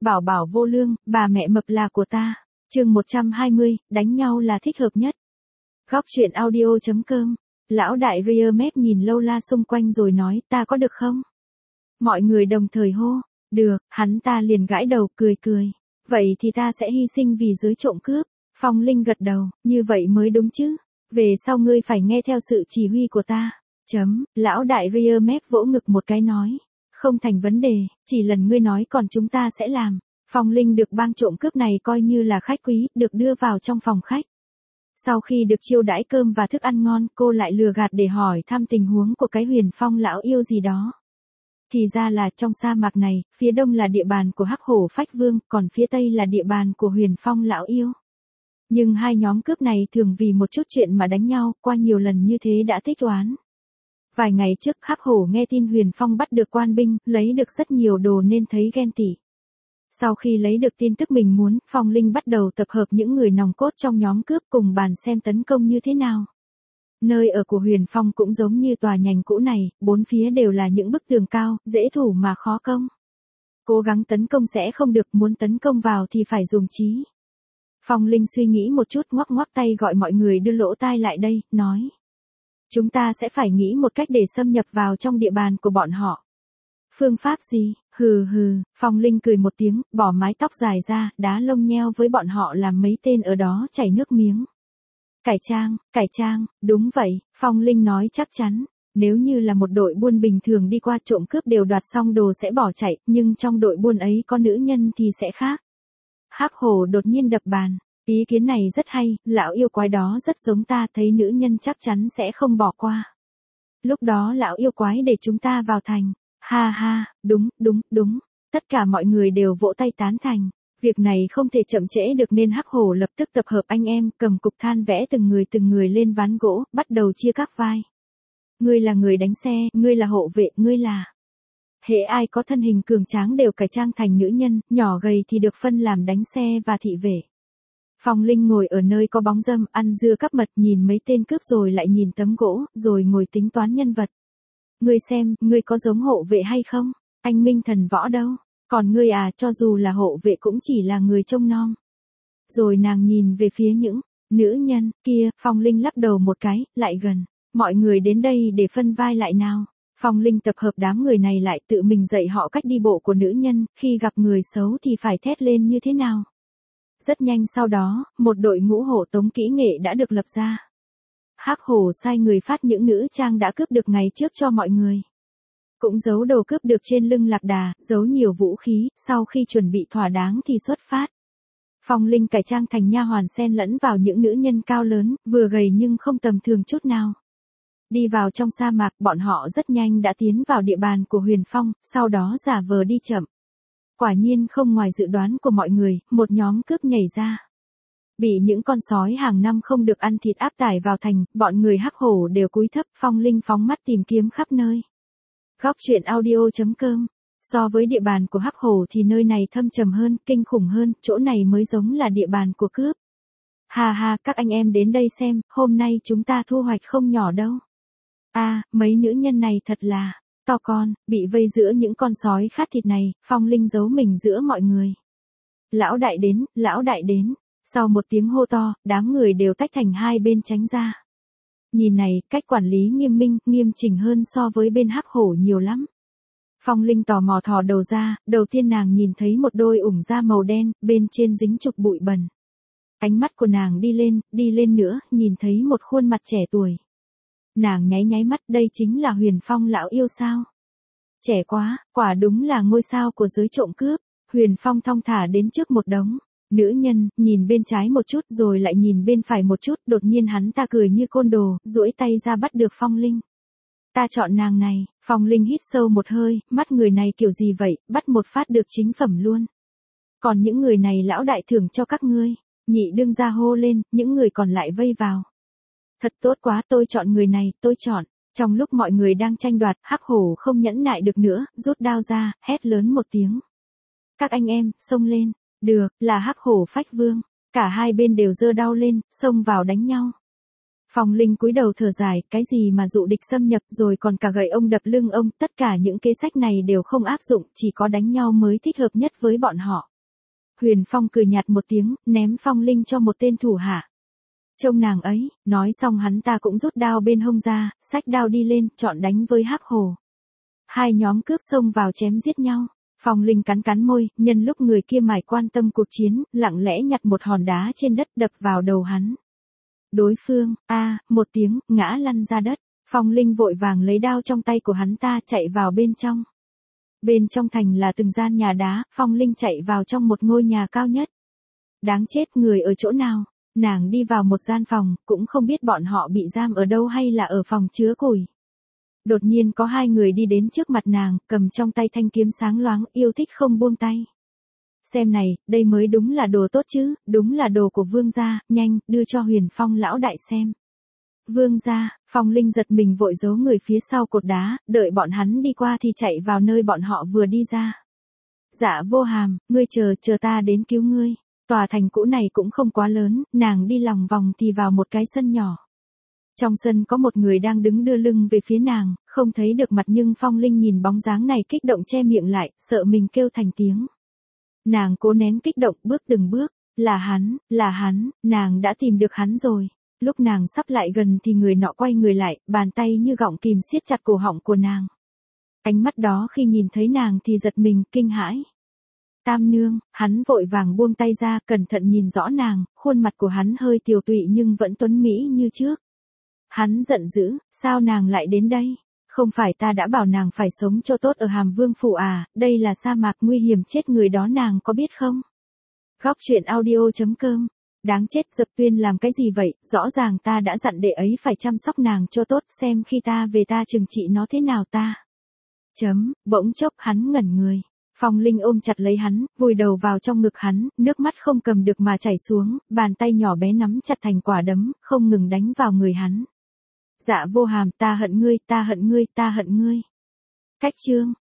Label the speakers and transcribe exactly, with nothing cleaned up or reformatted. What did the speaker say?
Speaker 1: bảo bảo vô lương, bà mẹ mập là của ta. Chương một trăm hai mươi, đánh nhau là thích hợp nhất. Góc truyện audio chấm com. Lão đại ria mép nhìn lâu la xung quanh rồi nói, ta có được không? Mọi người đồng thời hô, được, hắn ta liền gãi đầu, cười cười. Vậy thì ta sẽ hy sinh vì giới trộm cướp. Phong Linh gật đầu, như vậy mới đúng chứ. Về sau ngươi phải nghe theo sự chỉ huy của ta. Chấm, lão đại ria mép vỗ ngực một cái nói. Không thành vấn đề, chỉ lần ngươi nói còn chúng ta sẽ làm. Phong Linh được bang trộm cướp này coi như là khách quý, được đưa vào trong phòng khách. Sau khi được chiêu đãi cơm và thức ăn ngon, cô lại lừa gạt để hỏi thăm tình huống của cái Huyền Phong lão yêu gì đó. Thì ra là trong sa mạc này, phía đông là địa bàn của Hắc Hổ Phách Vương, còn phía tây là địa bàn của Huyền Phong lão yêu. Nhưng hai nhóm cướp này thường vì một chút chuyện mà đánh nhau, qua nhiều lần như thế đã tích oán. Vài ngày trước, Hắc Hổ nghe tin Huyền Phong bắt được quan binh, lấy được rất nhiều đồ nên thấy ghen tị. Sau khi lấy được tin tức mình muốn, Phong Linh bắt đầu tập hợp những người nòng cốt trong nhóm cướp cùng bàn xem tấn công như thế nào. Nơi ở của Huyền Phong cũng giống như tòa nhành cũ này, bốn phía đều là những bức tường cao, dễ thủ mà khó công. Cố gắng tấn công sẽ không được, muốn tấn công vào thì phải dùng trí. Phong Linh suy nghĩ một chút, ngoắc ngoắc tay gọi mọi người đưa lỗ tai lại đây, nói. Chúng ta sẽ phải nghĩ một cách để xâm nhập vào trong địa bàn của bọn họ. Phương pháp gì? Hừ hừ, Phong Linh cười một tiếng, bỏ mái tóc dài ra, đá lông nheo với bọn họ làm mấy tên ở đó chảy nước miếng. Cải trang, cải trang, đúng vậy, Phong Linh nói chắc chắn. Nếu như là một đội buôn bình thường đi qua trộm cướp đều đoạt xong đồ sẽ bỏ chạy, nhưng trong đội buôn ấy có nữ nhân thì sẽ khác. Hắc Hổ đột nhiên đập bàn. Ý kiến này rất hay, lão yêu quái đó rất giống ta, thấy nữ nhân chắc chắn sẽ không bỏ qua. Lúc đó lão yêu quái để chúng ta vào thành. Ha ha, đúng, đúng, đúng. Tất cả mọi người đều vỗ tay tán thành. Việc này không thể chậm trễ được nên Hắc Hổ lập tức tập hợp anh em, cầm cục than vẽ từng người từng người lên ván gỗ, bắt đầu chia các vai. Ngươi là người đánh xe, ngươi là hộ vệ, ngươi là... Hễ ai có thân hình cường tráng đều cải trang thành nữ nhân, nhỏ gầy thì được phân làm đánh xe và thị vệ. Phong Linh ngồi ở nơi có bóng râm, ăn dưa cắp mật, nhìn mấy tên cướp rồi lại nhìn tấm gỗ, rồi ngồi tính toán nhân vật. Ngươi xem, ngươi có giống hộ vệ hay không? Anh Minh Thần Võ đâu? Còn ngươi à, cho dù là hộ vệ cũng chỉ là người trông nom. Rồi nàng nhìn về phía những nữ nhân kia, Phong Linh lắc đầu một cái, lại gần. Mọi người đến đây để phân vai lại nào. Phong Linh tập hợp đám người này lại, tự mình dạy họ cách đi bộ của nữ nhân, khi gặp người xấu thì phải thét lên như thế nào. Rất nhanh sau đó, một đội ngũ hộ tống kỹ nghệ đã được lập ra. Hắc Hổ sai người phát những nữ trang đã cướp được ngày trước cho mọi người. Cũng giấu đồ cướp được trên lưng lạc đà, giấu nhiều vũ khí, sau khi chuẩn bị thỏa đáng thì xuất phát. Phong Linh cải trang thành nha hoàn xen lẫn vào những nữ nhân cao lớn, vừa gầy nhưng không tầm thường chút nào. Đi vào trong sa mạc, bọn họ rất nhanh đã tiến vào địa bàn của Huyền Phong, sau đó giả vờ đi chậm. Quả nhiên không ngoài dự đoán của mọi người, một nhóm cướp nhảy ra. Bị những con sói hàng năm không được ăn thịt áp tải vào thành, bọn người Hắc Hổ đều cúi thấp, Phong Linh phóng mắt tìm kiếm khắp nơi. Góc truyện audio chấm com. So với địa bàn của Hắc Hổ thì nơi này thâm trầm hơn, kinh khủng hơn, chỗ này mới giống là địa bàn của cướp. Hà hà, các anh em đến đây xem, hôm nay chúng ta thu hoạch không nhỏ đâu. À, mấy nữ nhân này thật là to con, bị vây giữa những con sói khát thịt này, Phong Linh giấu mình giữa mọi người. Lão đại đến, lão đại đến. Sau một tiếng hô to, đám người đều tách thành hai bên tránh ra. Nhìn này, cách quản lý nghiêm minh, nghiêm chỉnh hơn so với bên Hắc Hổ nhiều lắm. Phong Linh tò mò thò đầu ra, đầu tiên nàng nhìn thấy một đôi ủng da màu đen, bên trên dính chục bụi bẩn. Ánh mắt của nàng đi lên, đi lên nữa, nhìn thấy một khuôn mặt trẻ tuổi. Nàng nháy nháy mắt, đây chính là Huyền Phong lão yêu sao? Trẻ quá, quả đúng là ngôi sao của giới trộm cướp. Huyền Phong thong thả đến trước một đống nữ nhân, nhìn bên trái một chút rồi lại nhìn bên phải một chút, đột nhiên hắn ta cười như côn đồ, duỗi tay ra bắt được Phong Linh. Ta chọn nàng này. Phong Linh hít sâu một hơi, mắt người này kiểu gì vậy, bắt một phát được chính phẩm luôn. Còn những người này lão đại thưởng cho các ngươi. Nhị đương ra hô lên, những người còn lại vây vào. Thật tốt quá, tôi chọn người này, tôi chọn. Trong lúc mọi người đang tranh đoạt, Hắc Hổ không nhẫn nại được nữa, rút đao ra, hét lớn một tiếng. Các anh em, xông lên. Được, là Hắc Hổ Phách Vương. Cả hai bên đều giơ đao lên, xông vào đánh nhau. Phong Linh cúi đầu thở dài, cái gì mà dụ địch xâm nhập rồi còn cả gậy ông đập lưng ông, tất cả những kế sách này đều không áp dụng, chỉ có đánh nhau mới thích hợp nhất với bọn họ. Huyền Phong cười nhạt một tiếng, ném phong linh cho một tên thủ hạ. Trông nàng ấy, nói xong hắn ta cũng rút đao bên hông ra, xách đao đi lên, chọn đánh với Hắc Hồ. Hai nhóm cướp xông vào chém giết nhau. Phong Linh cắn cắn môi, nhân lúc người kia mải quan tâm cuộc chiến, lặng lẽ nhặt một hòn đá trên đất đập vào đầu hắn. Đối phương, a, một tiếng, ngã lăn ra đất. Phong Linh vội vàng lấy đao trong tay của hắn ta chạy vào bên trong. Bên trong thành là từng gian nhà đá, Phong Linh chạy vào trong một ngôi nhà cao nhất. Đáng chết, người ở chỗ nào? Nàng đi vào một gian phòng, cũng không biết bọn họ bị giam ở đâu hay là ở phòng chứa củi. Đột nhiên có hai người đi đến trước mặt nàng, cầm trong tay thanh kiếm sáng loáng, yêu thích không buông tay. Xem này, đây mới đúng là đồ tốt chứ, đúng là đồ của vương gia, nhanh, đưa cho Huyền Phong lão đại xem. Vương gia, Phong Linh giật mình vội giấu người phía sau cột đá, đợi bọn hắn đi qua thì chạy vào nơi bọn họ vừa đi ra. Dạ Vô Hàm, ngươi chờ, chờ ta đến cứu ngươi. Tòa thành cũ này cũng không quá lớn, nàng đi lòng vòng thì vào một cái sân nhỏ. Trong sân có một người đang đứng đưa lưng về phía nàng, không thấy được mặt nhưng Phong Linh nhìn bóng dáng này kích động che miệng lại, sợ mình kêu thành tiếng. Nàng cố nén kích động bước từng bước, là hắn, là hắn, nàng đã tìm được hắn rồi. Lúc nàng sắp lại gần thì người nọ quay người lại, bàn tay như gọng kìm siết chặt cổ họng của nàng. Ánh mắt đó khi nhìn thấy nàng thì giật mình, kinh hãi. Tam nương, hắn vội vàng buông tay ra, cẩn thận nhìn rõ nàng, khuôn mặt của hắn hơi tiều tụy nhưng vẫn tuấn mỹ như trước. Hắn giận dữ, sao nàng lại đến đây? Không phải ta đã bảo nàng phải sống cho tốt ở Hàm Vương phủ à, đây là sa mạc nguy hiểm chết người đó nàng có biết không? Góc truyện audio chấm com. Đáng chết, Dập Tuyên làm cái gì vậy, rõ ràng ta đã dặn đệ ấy phải chăm sóc nàng cho tốt, xem khi ta về ta trừng trị nó thế nào ta. Chấm, bỗng chốc hắn ngẩn người. Phong Linh ôm chặt lấy hắn, vùi đầu vào trong ngực hắn, nước mắt không cầm được mà chảy xuống, bàn tay nhỏ bé nắm chặt thành quả đấm, không ngừng đánh vào người hắn. Dạ Vô Hàm, ta hận ngươi, ta hận ngươi, ta hận ngươi. Cách chương.